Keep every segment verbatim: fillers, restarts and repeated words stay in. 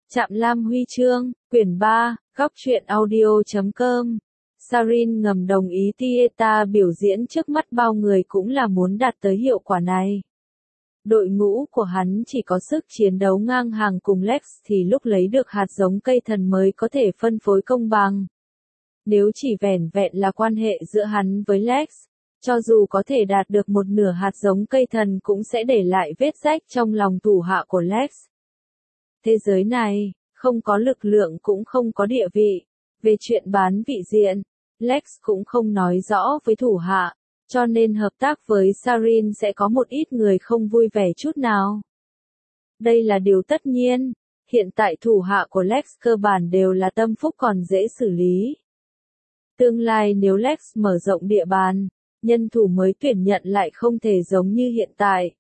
Trạm Lam Huy chương, quyển ba, góc truyện audio chấm com. Sarin ngầm đồng ý Tieta biểu diễn trước mắt bao người cũng là muốn đạt tới hiệu quả này. Đội ngũ của hắn chỉ có sức chiến đấu ngang hàng cùng Lex thì lúc lấy được hạt giống cây thần mới có thể phân phối công bằng. Nếu chỉ vẻn vẹn là quan hệ giữa hắn với Lex, cho dù có thể đạt được một nửa hạt giống cây thần cũng sẽ để lại vết rách trong lòng thủ hạ của Lex. Thế giới này, không có lực lượng cũng không có địa vị. Về chuyện bán vị diện, Lex cũng không nói rõ với thủ hạ, cho nên hợp tác với Sarin sẽ có một ít người không vui vẻ chút nào. Đây là điều tất nhiên, hiện tại thủ hạ của Lex cơ bản đều là tâm phúc còn dễ xử lý. Tương lai nếu Lex mở rộng địa bàn, nhân thủ mới tuyển nhận lại không thể giống như hiện tại.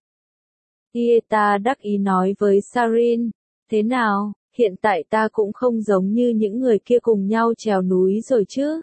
Tieta đắc ý nói với Sarin, thế nào, hiện tại ta cũng không giống như những người kia cùng nhau trèo núi rồi chứ?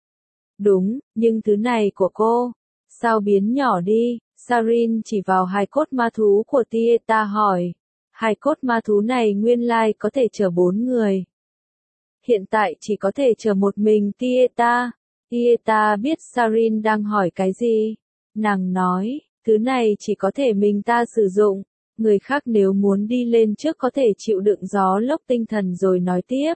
Đúng, nhưng thứ này của cô, sao biến nhỏ đi? Sarin chỉ vào hài cốt ma thú của Tieta hỏi. Hài cốt ma thú này nguyên lai có thể chở bốn người. Hiện tại chỉ có thể chở một mình Tieta. Tieta biết Sarin đang hỏi cái gì. Nàng nói, thứ này chỉ có thể mình ta sử dụng. Người khác nếu muốn đi lên trước có thể chịu đựng gió lốc tinh thần rồi nói tiếp.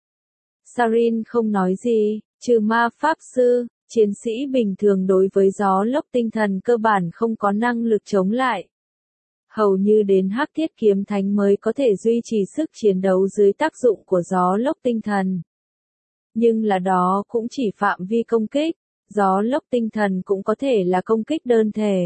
Sarin không nói gì, trừ ma pháp sư, chiến sĩ bình thường đối với gió lốc tinh thần cơ bản không có năng lực chống lại. Hầu như đến Hắc Thiết Kiếm Thánh mới có thể duy trì sức chiến đấu dưới tác dụng của gió lốc tinh thần. Nhưng là đó cũng chỉ phạm vi công kích, gió lốc tinh thần cũng có thể là công kích đơn thể.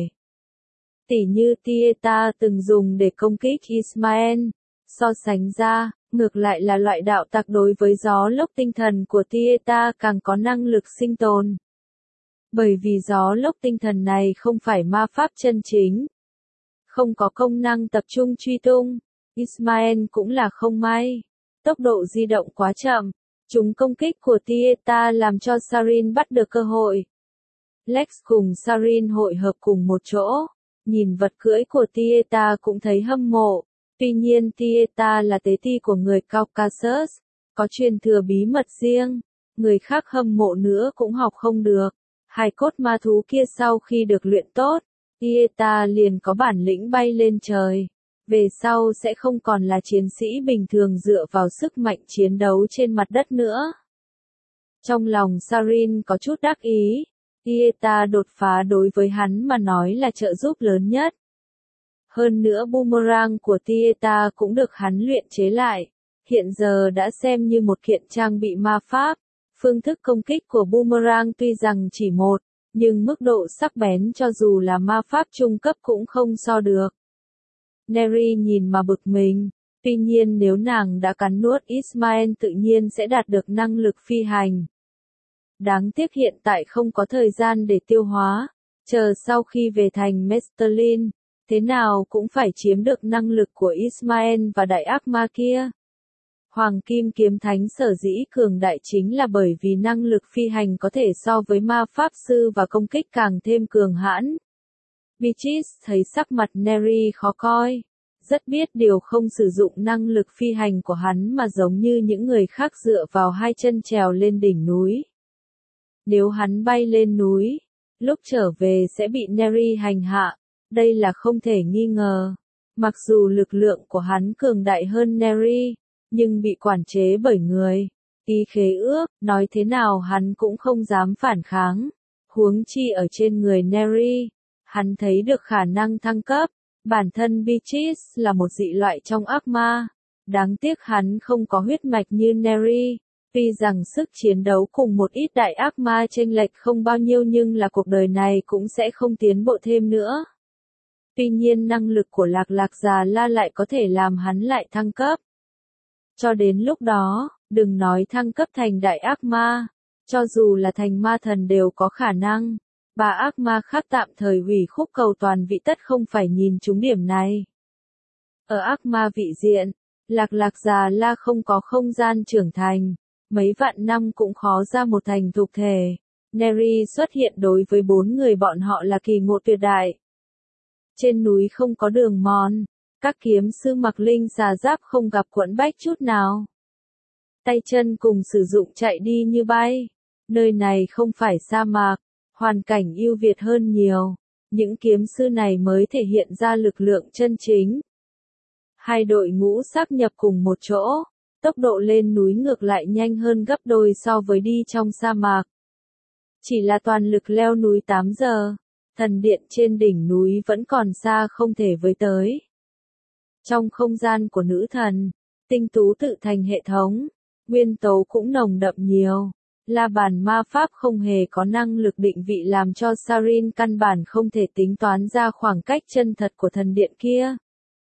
Tỉ như Tieta từng dùng để công kích Ismael. So sánh ra, ngược lại là loại đạo tặc đối với gió lốc tinh thần của Tieta càng có năng lực sinh tồn. Bởi vì gió lốc tinh thần này không phải ma pháp chân chính. Không có công năng tập trung truy tung. Ismael cũng là không may. Tốc độ di động quá chậm. Chúng công kích của Tieta làm cho Sarin bắt được cơ hội. Lex cùng Sarin hội hợp cùng một chỗ. Nhìn vật cưỡi của Tieta cũng thấy hâm mộ. Tuy nhiên Tieta là tế ti của người Caucasus, có truyền thừa bí mật riêng. Người khác hâm mộ nữa cũng học không được. Hài cốt ma thú kia sau khi được luyện tốt, Tieta liền có bản lĩnh bay lên trời. Về sau sẽ không còn là chiến sĩ bình thường dựa vào sức mạnh chiến đấu trên mặt đất nữa. Trong lòng Sarin có chút đắc ý. Tieta đột phá đối với hắn mà nói là trợ giúp lớn nhất. Hơn nữa boomerang của Tieta cũng được hắn luyện chế lại. Hiện giờ đã xem như một kiện trang bị ma pháp. Phương thức công kích của boomerang tuy rằng chỉ một, nhưng mức độ sắc bén cho dù là ma pháp trung cấp cũng không so được. Neri nhìn mà bực mình. Tuy nhiên nếu nàng đã cắn nuốt Ismael tự nhiên sẽ đạt được năng lực phi hành. Đáng tiếc hiện tại không có thời gian để tiêu hóa, chờ sau khi về thành Mestelin, thế nào cũng phải chiếm được năng lực của Ismael và đại ác ma kia. Hoàng Kim Kiếm Thánh sở dĩ cường đại chính là bởi vì năng lực phi hành có thể so với ma pháp sư và công kích càng thêm cường hãn. Beatrice thấy sắc mặt Neri khó coi, rất biết điều không sử dụng năng lực phi hành của hắn mà giống như những người khác dựa vào hai chân trèo lên đỉnh núi. Nếu hắn bay lên núi, lúc trở về sẽ bị Neri hành hạ, đây là không thể nghi ngờ. Mặc dù lực lượng của hắn cường đại hơn Neri, nhưng bị quản chế bởi người. Ký khế ước, nói thế nào hắn cũng không dám phản kháng. Huống chi ở trên người Neri, hắn thấy được khả năng thăng cấp. Bản thân Beatrice là một dị loại trong ác ma. Đáng tiếc hắn không có huyết mạch như Neri. Tuy rằng sức chiến đấu cùng một ít đại ác ma chênh lệch không bao nhiêu nhưng là cuộc đời này cũng sẽ không tiến bộ thêm nữa. Tuy nhiên năng lực của Lạc Lạc Già La lại có thể làm hắn lại thăng cấp. Cho đến lúc đó, đừng nói thăng cấp thành đại ác ma, cho dù là thành ma thần đều có khả năng. Ba ác ma khác tạm thời hủy khúc cầu toàn vị tất không phải nhìn trúng điểm này. Ở ác ma vị diện, Lạc Lạc Già La không có không gian trưởng thành. Mấy vạn năm cũng khó ra một thành thục thể. Neri xuất hiện đối với bốn người bọn họ là kỳ ngộ tuyệt đại. Trên núi không có đường mòn, Các kiếm sư mặc linh xà giáp không gặp quẫn bách chút nào. Tay chân cùng sử dụng chạy đi như bay. Nơi này không phải sa mạc, hoàn cảnh ưu việt hơn nhiều. Những kiếm sư này mới thể hiện ra lực lượng chân chính. Hai đội ngũ sáp nhập cùng một chỗ, tốc độ lên núi ngược lại nhanh hơn gấp đôi so với đi trong sa mạc. Chỉ là toàn lực leo núi tám giờ, thần điện trên đỉnh núi vẫn còn xa không thể với tới. Trong không gian của nữ thần, tinh tú tự thành hệ thống, nguyên tố cũng nồng đậm nhiều. La bàn ma pháp không hề có năng lực định vị làm cho Sarin căn bản không thể tính toán ra khoảng cách chân thật của thần điện kia.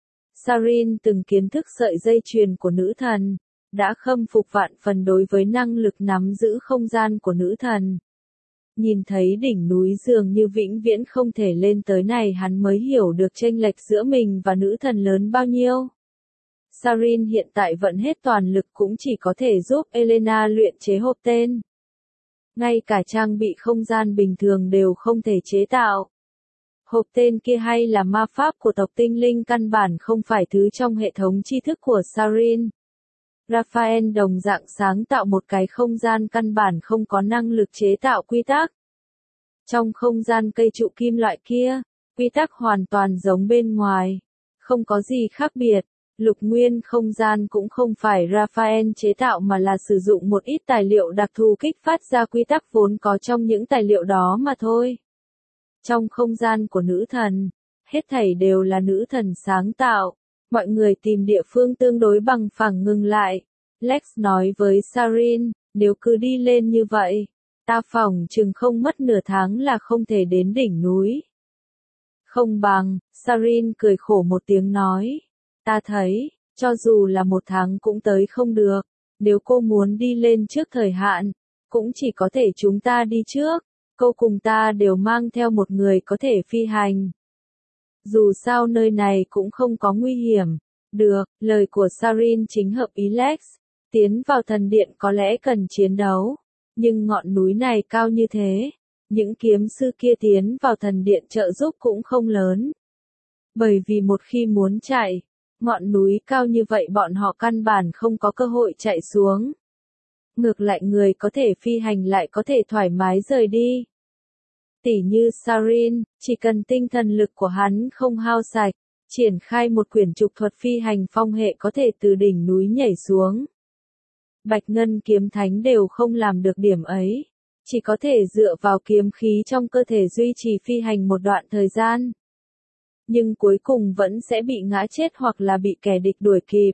Sarin từng kiến thức sợi dây chuyền của nữ thần, đã khâm phục vạn phần đối với năng lực nắm giữ không gian của nữ thần. Nhìn thấy đỉnh núi dường như vĩnh viễn không thể lên tới này hắn mới hiểu được chênh lệch giữa mình và nữ thần lớn bao nhiêu. Sarin hiện tại vận hết toàn lực cũng chỉ có thể giúp Elena luyện chế hộp tên. Ngay cả trang bị không gian bình thường đều không thể chế tạo. Hộp tên kia hay là ma pháp của tộc tinh linh căn bản không phải thứ trong hệ thống tri thức của Sarin. Raphael đồng dạng sáng tạo một cái không gian căn bản không có năng lực chế tạo quy tắc. Trong không gian cây trụ kim loại kia, quy tắc hoàn toàn giống bên ngoài, không có gì khác biệt. Lục nguyên không gian cũng không phải Raphael chế tạo mà là sử dụng một ít tài liệu đặc thù kích phát ra quy tắc vốn có trong những tài liệu đó mà thôi. Trong không gian của nữ thần, hết thảy đều là nữ thần sáng tạo. Mọi người tìm địa phương tương đối bằng phẳng ngừng lại. Lex nói với Sarin, nếu cứ đi lên như vậy, ta phỏng chừng không mất nửa tháng là không thể đến đỉnh núi. Không bằng, Sarin cười khổ một tiếng nói. Ta thấy, cho dù là một tháng cũng tới không được. Nếu cô muốn đi lên trước thời hạn, cũng chỉ có thể chúng ta đi trước. Cô cùng ta đều mang theo một người có thể phi hành. Dù sao nơi này cũng không có nguy hiểm. Được, lời của Sarin chính hợp ý Lex. Tiến vào thần điện có lẽ cần chiến đấu. Nhưng ngọn núi này cao như thế. Những kiếm sư kia tiến vào thần điện trợ giúp cũng không lớn. Bởi vì một khi muốn chạy, ngọn núi cao như vậy bọn họ căn bản không có cơ hội chạy xuống. Ngược lại người có thể phi hành lại có thể thoải mái rời đi. Tỉ như Sarin, chỉ cần tinh thần lực của hắn không hao sạch, triển khai một quyển trục thuật phi hành phong hệ có thể từ đỉnh núi nhảy xuống. Bạch Ngân kiếm thánh đều không làm được điểm ấy, chỉ có thể dựa vào kiếm khí trong cơ thể duy trì phi hành một đoạn thời gian. Nhưng cuối cùng vẫn sẽ bị ngã chết hoặc là bị kẻ địch đuổi kịp.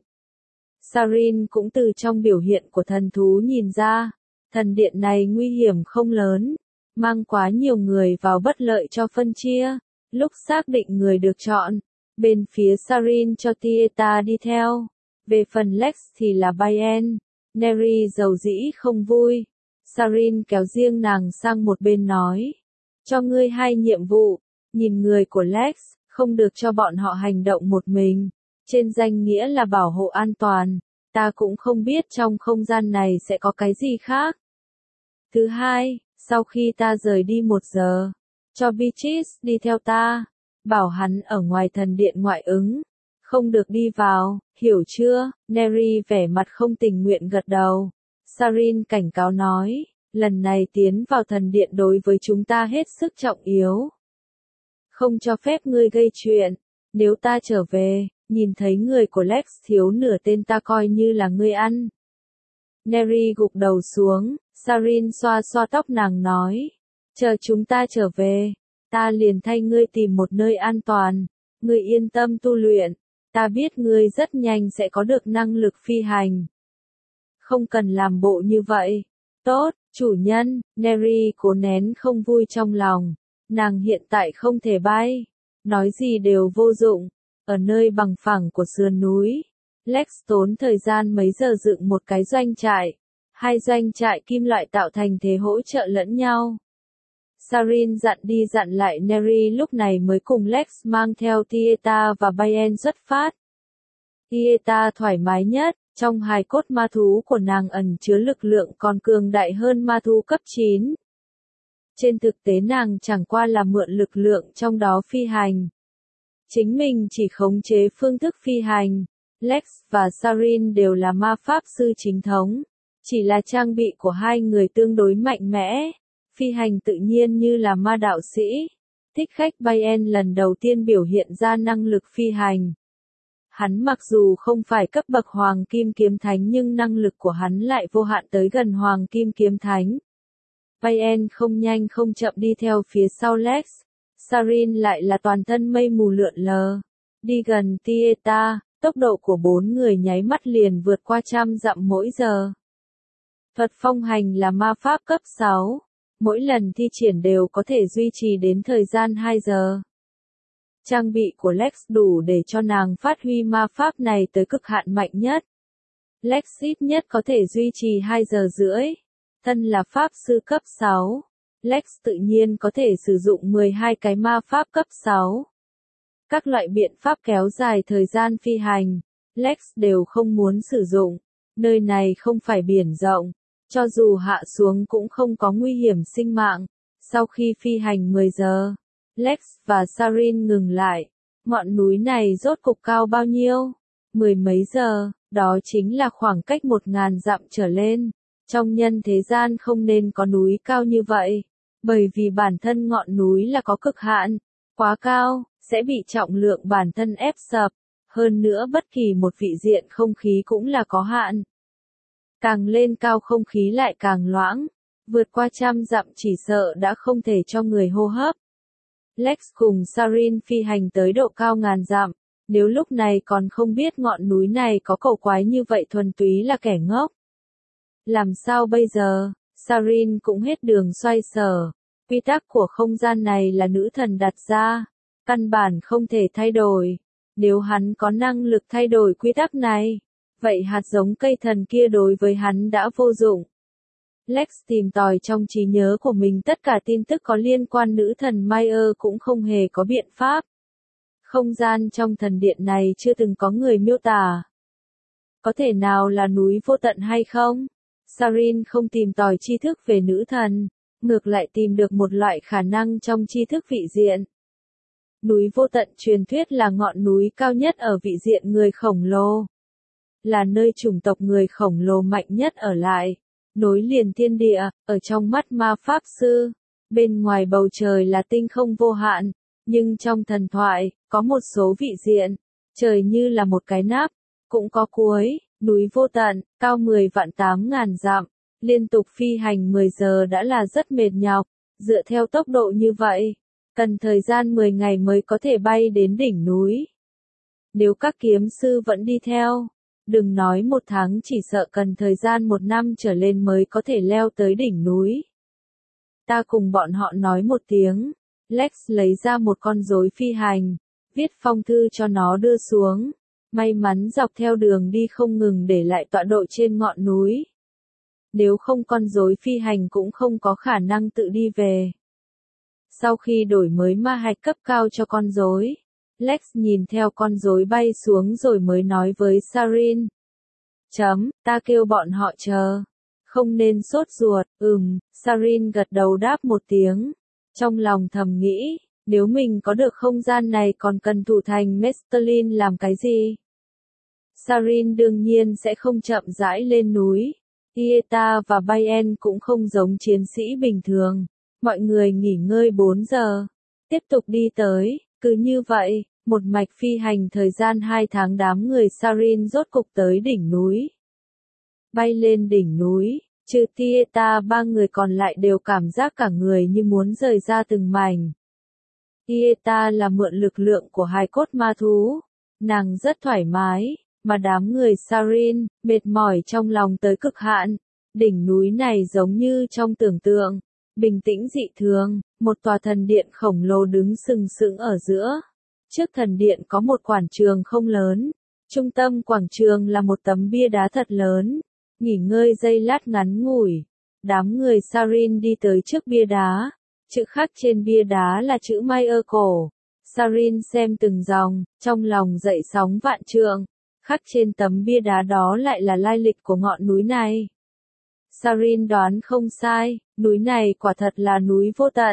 Sarin cũng từ trong biểu hiện của thần thú nhìn ra, thần điện này nguy hiểm không lớn, mang quá nhiều người vào bất lợi cho phân chia. Lúc xác định người được chọn, bên phía Sarin cho Tieta đi theo. Về phần Lex thì là Bayern. Neri giàu dĩ không vui. Sarin kéo riêng nàng sang một bên nói. Cho ngươi hai nhiệm vụ, nhìn người của Lex, không được cho bọn họ hành động một mình. Trên danh nghĩa là bảo hộ an toàn, ta cũng không biết trong không gian này sẽ có cái gì khác. Thứ hai, sau khi ta rời đi một giờ, cho Beatrice đi theo ta, bảo hắn ở ngoài thần điện ngoại ứng, không được đi vào, hiểu chưa? Neri vẻ mặt không tình nguyện gật đầu. Sarin cảnh cáo nói, lần này tiến vào thần điện đối với chúng ta hết sức trọng yếu. Không cho phép ngươi gây chuyện, nếu ta trở về, nhìn thấy người của Lex thiếu nửa tên ta coi như là ngươi ăn. Neri gục đầu xuống, Sarin xoa xoa tóc nàng nói, chờ chúng ta trở về, ta liền thay ngươi tìm một nơi an toàn, ngươi yên tâm tu luyện, ta biết ngươi rất nhanh sẽ có được năng lực phi hành. Không cần làm bộ như vậy. Tốt, chủ nhân, Neri cố nén không vui trong lòng, nàng hiện tại không thể bay, nói gì đều vô dụng, ở nơi bằng phẳng của sườn núi. Lex tốn thời gian mấy giờ dựng một cái doanh trại, hai doanh trại kim loại tạo thành thế hỗ trợ lẫn nhau. Sarin dặn đi dặn lại Neri lúc này mới cùng Lex mang theo Tieta và Bayern xuất phát. Tieta thoải mái nhất, trong hài cốt ma thú của nàng ẩn chứa lực lượng còn cường đại hơn ma thú cấp chín. Trên thực tế nàng chẳng qua là mượn lực lượng trong đó phi hành. Chính mình chỉ khống chế phương thức phi hành. Lex và Sarin đều là ma pháp sư chính thống. Chỉ là trang bị của hai người tương đối mạnh mẽ. Phi hành tự nhiên như là ma đạo sĩ. Thích khách Bayern lần đầu tiên biểu hiện ra năng lực phi hành. Hắn mặc dù không phải cấp bậc Hoàng Kim Kiếm Thánh nhưng năng lực của hắn lại vô hạn tới gần Hoàng Kim Kiếm Thánh. Bayern không nhanh không chậm đi theo phía sau Lex. Sarin lại là toàn thân mây mù lượn lờ. Đi gần Tieta, tốc độ của bốn người nháy mắt liền vượt qua trăm dặm mỗi giờ. Thuật phong hành là ma pháp cấp sáu. Mỗi lần thi triển đều có thể duy trì đến thời gian hai giờ. Trang bị của Lex đủ để cho nàng phát huy ma pháp này tới cực hạn mạnh nhất. Lex ít nhất có thể duy trì hai giờ rưỡi. Thân là pháp sư cấp sáu. Lex tự nhiên có thể sử dụng mười hai cái ma pháp cấp sáu. Các loại biện pháp kéo dài thời gian phi hành, Lex đều không muốn sử dụng. Nơi này không phải biển rộng. Cho dù hạ xuống cũng không có nguy hiểm sinh mạng. Sau khi phi hành mười giờ, Lex và Sarin ngừng lại. Ngọn núi này rốt cục cao bao nhiêu? Mười mấy giờ, đó chính là khoảng cách một ngàn dặm trở lên. Trong nhân thế gian không nên có núi cao như vậy. Bởi vì bản thân ngọn núi là có cực hạn. Quá cao, sẽ bị trọng lượng bản thân ép sập. Hơn nữa bất kỳ một vị diện không khí cũng là có hạn. Càng lên cao không khí lại càng loãng, vượt qua trăm dặm chỉ sợ đã không thể cho người hô hấp. Lex cùng Sarin phi hành tới độ cao ngàn dặm, nếu lúc này còn không biết ngọn núi này có cầu quái như vậy thuần túy là kẻ ngốc. Làm sao bây giờ? Sarin cũng hết đường xoay sở. Quy tắc của không gian này là nữ thần đặt ra, căn bản không thể thay đổi. Nếu hắn có năng lực thay đổi quy tắc này, vậy hạt giống cây thần kia đối với hắn đã vô dụng. Lex tìm tòi trong trí nhớ của mình tất cả tin tức có liên quan nữ thần Mayer cũng không hề có biện pháp. Không gian trong thần điện này chưa từng có người miêu tả. Có thể nào là núi vô tận hay không? Sarin không tìm tòi tri thức về nữ thần, ngược lại tìm được một loại khả năng trong tri thức vị diện. Núi vô tận truyền thuyết là ngọn núi cao nhất ở vị diện người khổng lồ. Là nơi chủng tộc người khổng lồ mạnh nhất ở lại, nối liền thiên địa, ở trong mắt ma pháp sư. Bên ngoài bầu trời là tinh không vô hạn, nhưng trong thần thoại, có một số vị diện, trời như là một cái nắp, cũng có cuối, núi vô tận, cao mười vạn tám ngàn dặm, liên tục phi hành mười giờ đã là rất mệt nhọc, dựa theo tốc độ như vậy, cần thời gian mười ngày mới có thể bay đến đỉnh núi. Nếu các kiếm sư vẫn đi theo, đừng nói một tháng chỉ sợ cần thời gian một năm trở lên mới có thể leo tới đỉnh núi. Ta cùng bọn họ nói một tiếng, Lex lấy ra một con rối phi hành, viết phong thư cho nó đưa xuống. May mắn dọc theo đường đi không ngừng để lại tọa độ trên ngọn núi. Nếu không con rối phi hành cũng không có khả năng tự đi về. Sau khi đổi mới ma hạch cấp cao cho con rối, Lex nhìn theo con rối bay xuống rồi mới nói với Sarin. Chấm, ta kêu bọn họ chờ. Không nên sốt ruột, ừm, Sarin gật đầu đáp một tiếng. Trong lòng thầm nghĩ, nếu mình có được không gian này còn cần thủ thành Mestelin làm cái gì? Sarin đương nhiên sẽ không chậm rãi lên núi. Tieta và Bayern cũng không giống chiến sĩ bình thường. Mọi người nghỉ ngơi bốn giờ. Tiếp tục đi tới, cứ như vậy, một mạch phi hành thời gian hai tháng đám người Sarin rốt cục tới đỉnh núi. Bay lên đỉnh núi, trừ Tieta ba người còn lại đều cảm giác cả người như muốn rời ra từng mảnh. Tieta là mượn lực lượng của hai cốt ma thú. Nàng rất thoải mái. Mà đám người Sarin, mệt mỏi trong lòng tới cực hạn. Đỉnh núi này giống như trong tưởng tượng, bình tĩnh dị thường, một tòa thần điện khổng lồ đứng sừng sững ở giữa. Trước thần điện có một quảng trường không lớn, trung tâm quảng trường là một tấm bia đá thật lớn. Nghỉ ngơi giây lát ngắn ngủi, đám người Sarin đi tới trước bia đá, chữ khắc trên bia đá là chữ Mayer cổ. Sarin xem từng dòng, trong lòng dậy sóng vạn trượng. Khắc trên tấm bia đá đó lại là lai lịch của ngọn núi này. Sarin đoán không sai, núi này quả thật là núi vô tận.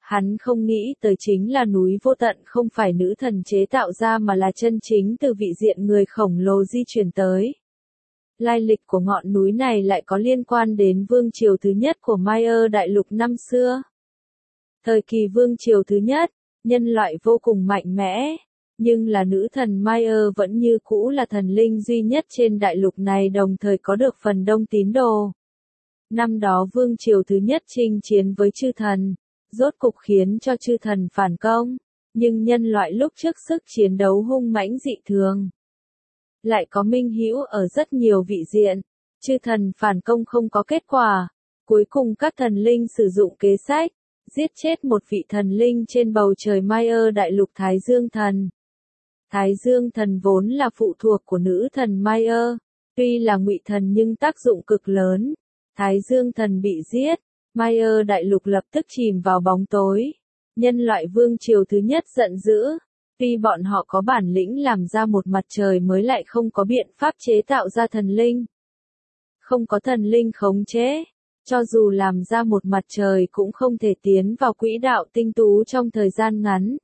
Hắn không nghĩ tới chính là núi vô tận không phải nữ thần chế tạo ra mà là chân chính từ vị diện người khổng lồ di chuyển tới. Lai lịch của ngọn núi này lại có liên quan đến vương triều thứ nhất của Maya đại lục năm xưa. Thời kỳ vương triều thứ nhất, nhân loại vô cùng mạnh mẽ, nhưng là nữ thần Maya vẫn như cũ là thần linh duy nhất trên đại lục này đồng thời có được phần đông tín đồ. Năm đó vương triều thứ nhất chinh chiến với chư thần, rốt cục khiến cho chư thần phản công, nhưng nhân loại lúc trước sức chiến đấu hung mãnh dị thường. Lại có minh hữu ở rất nhiều vị diện, chư thần phản công không có kết quả, cuối cùng các thần linh sử dụng kế sách, giết chết một vị thần linh trên bầu trời Maya đại lục Thái Dương thần. Thái Dương thần vốn là phụ thuộc của nữ thần Maya, tuy là ngụy thần nhưng tác dụng cực lớn. Thái Dương thần bị giết, Maya đại lục lập tức chìm vào bóng tối. Nhân loại vương triều thứ nhất giận dữ, tuy bọn họ có bản lĩnh làm ra một mặt trời mới lại không có biện pháp chế tạo ra thần linh. Không có thần linh khống chế, cho dù làm ra một mặt trời cũng không thể tiến vào quỹ đạo tinh tú trong thời gian ngắn.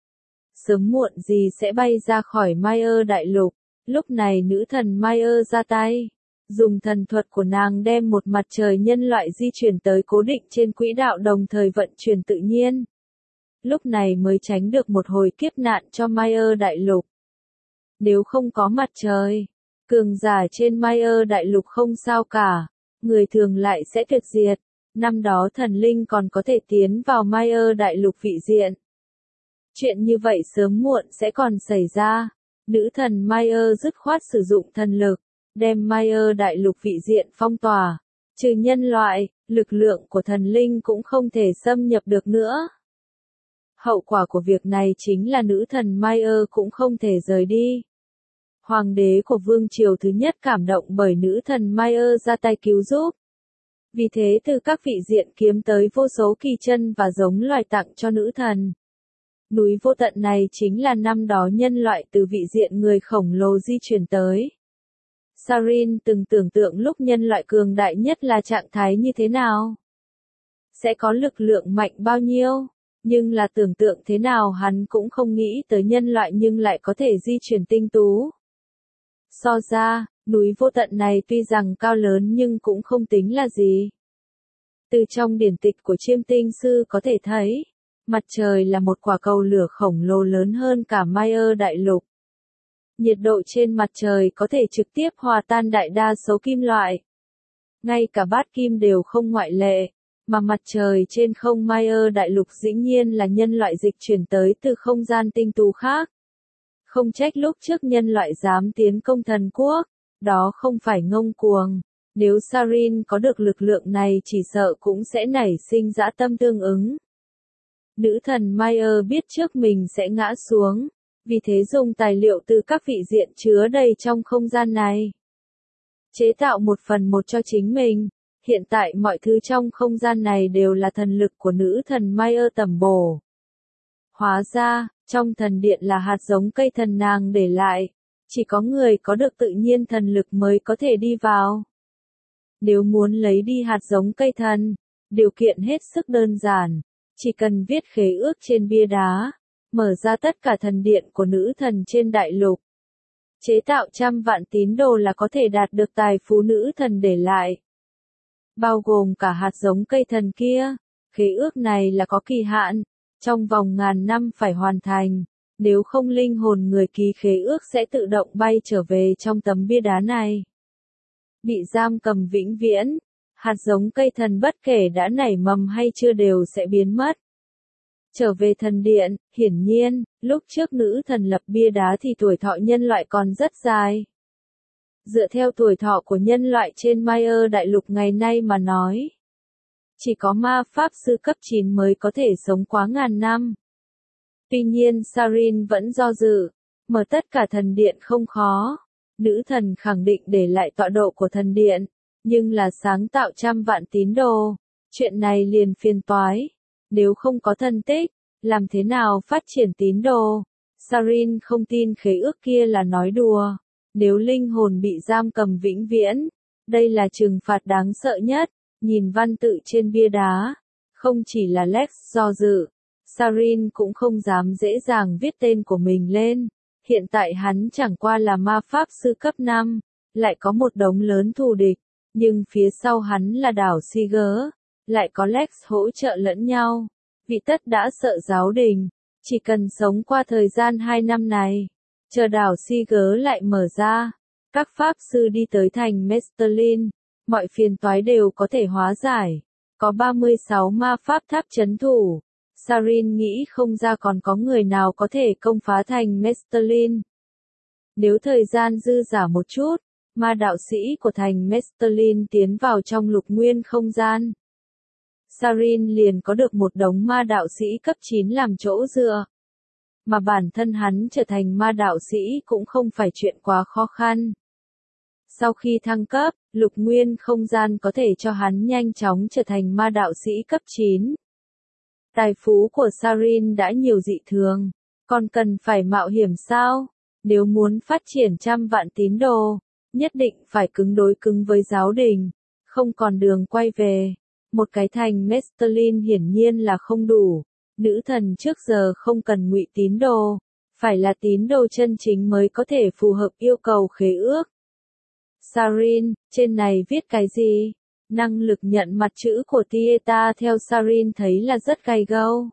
Sớm muộn gì sẽ bay ra khỏi Maya đại lục, lúc này nữ thần Maya ra tay. Dùng thần thuật của nàng đem một mặt trời nhân loại di chuyển tới cố định trên quỹ đạo đồng thời vận chuyển tự nhiên. Lúc này mới tránh được một hồi kiếp nạn cho Maya đại lục. Nếu không có mặt trời, cường giả trên Maya đại lục không sao cả, người thường lại sẽ tuyệt diệt. Năm đó thần linh còn có thể tiến vào Maya đại lục vị diện. Chuyện như vậy sớm muộn sẽ còn xảy ra. Nữ thần Maya dứt khoát sử dụng thần lực, đem Maya đại lục vị diện phong tỏa. Trừ nhân loại, lực lượng của thần linh cũng không thể xâm nhập được nữa. Hậu quả của việc này chính là nữ thần Maya cũng không thể rời đi. Hoàng đế của vương triều thứ nhất cảm động bởi nữ thần Maya ra tay cứu giúp. Vì thế từ các vị diện kiếm tới vô số kỳ chân và giống loài tặng cho nữ thần. Núi vô tận này chính là năm đó nhân loại từ vị diện người khổng lồ di chuyển tới. Sarin từng tưởng tượng lúc nhân loại cường đại nhất là trạng thái như thế nào? Sẽ có lực lượng mạnh bao nhiêu? Nhưng là tưởng tượng thế nào hắn cũng không nghĩ tới nhân loại nhưng lại có thể di chuyển tinh tú. So ra, núi vô tận này tuy rằng cao lớn nhưng cũng không tính là gì. Từ trong điển tịch của Chiêm Tinh Sư có thể thấy, mặt trời là một quả cầu lửa khổng lồ lớn hơn cả Maya đại lục. Nhiệt độ trên mặt trời có thể trực tiếp hòa tan đại đa số kim loại. Ngay cả bát kim đều không ngoại lệ, mà mặt trời trên không Maya đại lục dĩ nhiên là nhân loại dịch chuyển tới từ không gian tinh tú khác. Không trách lúc trước nhân loại dám tiến công thần quốc, đó không phải ngông cuồng. Nếu Sarin có được lực lượng này chỉ sợ cũng sẽ nảy sinh dã tâm tương ứng. Nữ thần Maya biết trước mình sẽ ngã xuống, vì thế dùng tài liệu từ các vị diện chứa đầy trong không gian này. Chế tạo một phần một cho chính mình, hiện tại mọi thứ trong không gian này đều là thần lực của nữ thần Maya tẩm bổ. Hóa ra, trong thần điện là hạt giống cây thần nàng để lại, chỉ có người có được tự nhiên thần lực mới có thể đi vào. Nếu muốn lấy đi hạt giống cây thần, điều kiện hết sức đơn giản, chỉ cần viết khế ước trên bia đá, mở ra tất cả thần điện của nữ thần trên đại lục. Chế tạo trăm vạn tín đồ là có thể đạt được tài phú nữ thần để lại. Bao gồm cả hạt giống cây thần kia, khế ước này là có kỳ hạn, trong vòng ngàn năm phải hoàn thành, nếu không linh hồn người ký khế ước sẽ tự động bay trở về trong tấm bia đá này. Bị giam cầm vĩnh viễn, hạt giống cây thần bất kể đã nảy mầm hay chưa đều sẽ biến mất. Trở về thần điện, hiển nhiên, lúc trước nữ thần lập bia đá thì tuổi thọ nhân loại còn rất dài. Dựa theo tuổi thọ của nhân loại trên Maya đại lục ngày nay mà nói, chỉ có ma pháp sư cấp chín mới có thể sống quá ngàn năm. Tuy nhiên Sarin vẫn do dự, mở tất cả thần điện không khó. Nữ thần khẳng định để lại tọa độ của thần điện, nhưng là sáng tạo trăm vạn tín đồ. Chuyện này liền phiền toái. Nếu không có thần tích, làm thế nào phát triển tín đồ? Sarin không tin khế ước kia là nói đùa. Nếu linh hồn bị giam cầm vĩnh viễn, đây là trừng phạt đáng sợ nhất. Nhìn văn tự trên bia đá, không chỉ là Lex do dự, Sarin cũng không dám dễ dàng viết tên của mình lên. Hiện tại hắn chẳng qua là ma pháp sư cấp năm, lại có một đống lớn thù địch, nhưng phía sau hắn là đảo Seeger, lại có Lex hỗ trợ lẫn nhau. Vị tất đã sợ giáo đình, chỉ cần sống qua thời gian hai năm này, chờ đảo Seeger lại mở ra, các pháp sư đi tới thành Mestelin, mọi phiền toái đều có thể hóa giải. Có ba mươi sáu ma pháp tháp trấn thủ. Sarin nghĩ không ra còn có người nào có thể công phá thành Mestelin. Nếu thời gian dư dả một chút, ma đạo sĩ của thành Mestelin tiến vào trong lục nguyên không gian. Sarin liền có được một đống ma đạo sĩ cấp chín làm chỗ dựa. Mà bản thân hắn trở thành ma đạo sĩ cũng không phải chuyện quá khó khăn. Sau khi thăng cấp, lục nguyên không gian có thể cho hắn nhanh chóng trở thành ma đạo sĩ cấp chín. Tài phú của Sarin đã nhiều dị thường, còn cần phải mạo hiểm sao? Nếu muốn phát triển trăm vạn tín đồ, nhất định phải cứng đối cứng với giáo đình, không còn đường quay về. Một cái thành Mestelin hiển nhiên là không đủ, nữ thần trước giờ không cần ngụy tín đồ, phải là tín đồ chân chính mới có thể phù hợp yêu cầu khế ước. Sarin, trên này viết cái gì? Năng lực nhận mặt chữ của Tieta theo Sarin thấy là rất gay go.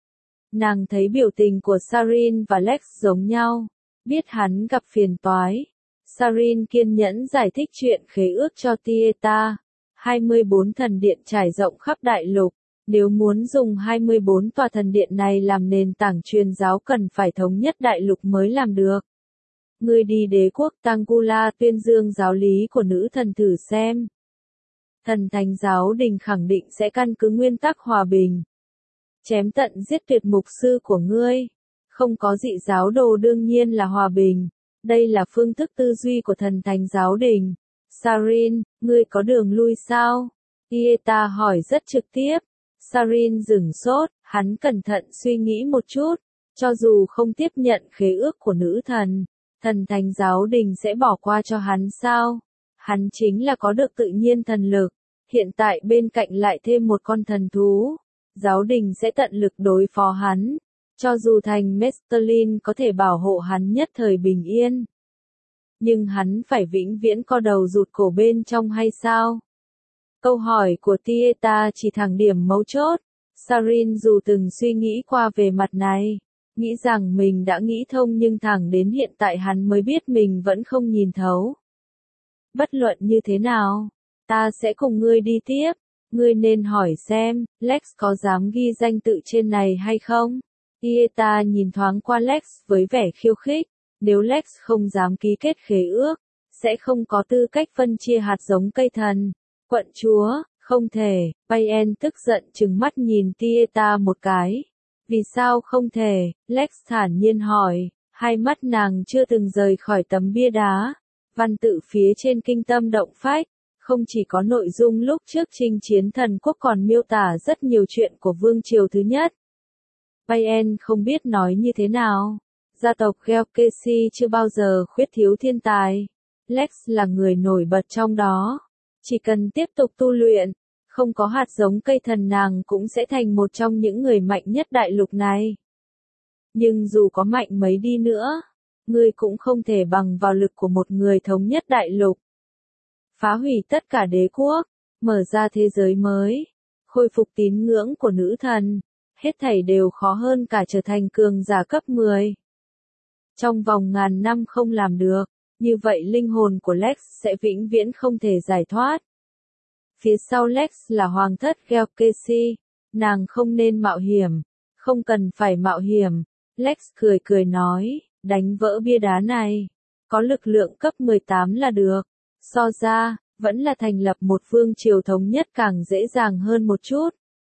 Nàng thấy biểu tình của Sarin và Lex giống nhau, biết hắn gặp phiền toái. Sarin kiên nhẫn giải thích chuyện khế ước cho Tieta. hai mươi bốn thần điện trải rộng khắp đại lục, nếu muốn dùng hai mươi bốn tòa thần điện này làm nền tảng truyền giáo cần phải thống nhất đại lục mới làm được. Ngươi đi đế quốc Tangula tuyên dương giáo lý của nữ thần thử xem. Thần thánh giáo đình khẳng định sẽ căn cứ nguyên tắc hòa bình. Chém tận giết tuyệt mục sư của ngươi. Không có dị giáo đồ đương nhiên là hòa bình. Đây là phương thức tư duy của thần thánh giáo đình. Sarin, ngươi có đường lui sao? Tieta hỏi rất trực tiếp. Sarin dừng sốt, hắn cẩn thận suy nghĩ một chút. Cho dù không tiếp nhận khế ước của nữ thần, thần thánh giáo đình sẽ bỏ qua cho hắn sao? Hắn chính là có được tự nhiên thần lực. Hiện tại bên cạnh lại thêm một con thần thú. Giáo đình sẽ tận lực đối phó hắn. Cho dù thành Mestelin có thể bảo hộ hắn nhất thời bình yên. Nhưng hắn phải vĩnh viễn co đầu rụt cổ bên trong hay sao? Câu hỏi của Tieta chỉ thẳng điểm mấu chốt. Sarin dù từng suy nghĩ qua về mặt này, nghĩ rằng mình đã nghĩ thông nhưng thẳng đến hiện tại hắn mới biết mình vẫn không nhìn thấu. Bất luận như thế nào, ta sẽ cùng ngươi đi tiếp. Ngươi nên hỏi xem, Lex có dám ghi danh tự trên này hay không? Tieta nhìn thoáng qua Lex với vẻ khiêu khích. Nếu Lex không dám ký kết khế ước, sẽ không có tư cách phân chia hạt giống cây thần. Quận chúa, không thể. Payen tức giận trừng mắt nhìn Tieta một cái. Vì sao không thể? Lex thản nhiên hỏi. Hai mắt nàng chưa từng rời khỏi tấm bia đá. Văn tự phía trên kinh tâm động phách. Không chỉ có nội dung lúc trước chinh chiến thần quốc còn miêu tả rất nhiều chuyện của vương triều thứ nhất. Payen không biết nói như thế nào. Gia tộc Gelkesi chưa bao giờ khuyết thiếu thiên tài. Lex là người nổi bật trong đó. Chỉ cần tiếp tục tu luyện, không có hạt giống cây thần nàng cũng sẽ thành một trong những người mạnh nhất đại lục này. Nhưng dù có mạnh mấy đi nữa, ngươi cũng không thể bằng vào lực của một người thống nhất đại lục. Phá hủy tất cả đế quốc, mở ra thế giới mới, khôi phục tín ngưỡng của nữ thần, hết thảy đều khó hơn cả trở thành cường giả cấp mười. Trong vòng ngàn năm không làm được, như vậy linh hồn của Lex sẽ vĩnh viễn không thể giải thoát. Phía sau Lex là hoàng thất Gelkesi, nàng không nên mạo hiểm, không cần phải mạo hiểm. Lex cười cười nói, đánh vỡ bia đá này, có lực lượng cấp mười tám là được. So ra, vẫn là thành lập một vương triều thống nhất càng dễ dàng hơn một chút.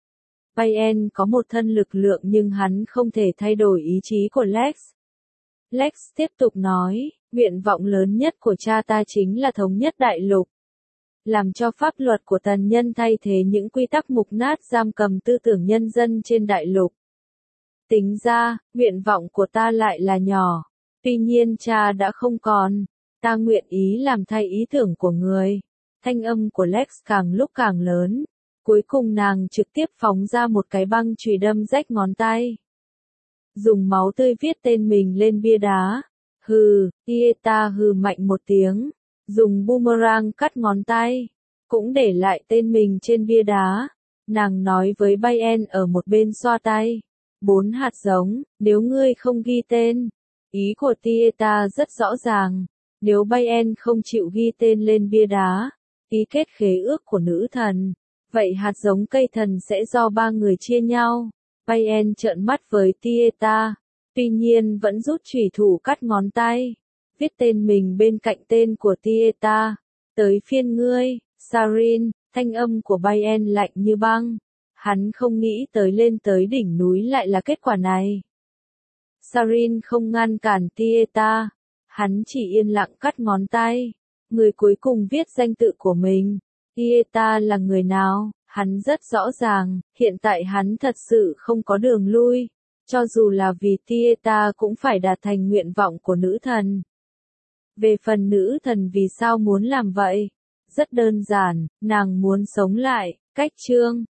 Payen có một thân lực lượng nhưng hắn không thể thay đổi ý chí của Lex. Lex tiếp tục nói, nguyện vọng lớn nhất của cha ta chính là thống nhất đại lục. Làm cho pháp luật của tần nhân thay thế những quy tắc mục nát giam cầm tư tưởng nhân dân trên đại lục. Tính ra, nguyện vọng của ta lại là nhỏ. Tuy nhiên cha đã không còn. Ta nguyện ý làm thay ý tưởng của người. Thanh âm của Lex càng lúc càng lớn. Cuối cùng nàng trực tiếp phóng ra một cái băng chùy đâm rách ngón tay. Dùng máu tươi viết tên mình lên bia đá. Hừ, Tieta hừ mạnh một tiếng. Dùng boomerang cắt ngón tay. Cũng để lại tên mình trên bia đá. Nàng nói với Bayern ở một bên xoa tay. Bốn hạt giống, nếu ngươi không ghi tên. Ý của Tieta rất rõ ràng. Nếu Bayern không chịu ghi tên lên bia đá, ký kết khế ước của nữ thần, vậy hạt giống cây thần sẽ do ba người chia nhau. Bayern trợn mắt với Tieta, tuy nhiên vẫn rút chủy thủ cắt ngón tay, viết tên mình bên cạnh tên của Tieta. Tới phiên ngươi, Sarin, thanh âm của Bayern lạnh như băng. Hắn không nghĩ tới lên tới đỉnh núi lại là kết quả này. Sarin không ngăn cản Tieta, hắn chỉ yên lặng cắt ngón tay. Người cuối cùng viết danh tự của mình. Tieta là người nào? Hắn rất rõ ràng, hiện tại hắn thật sự không có đường lui. Cho dù là vì Tieta cũng phải đạt thành nguyện vọng của nữ thần. Về phần nữ thần vì sao muốn làm vậy? Rất đơn giản, nàng muốn sống lại. Cách chương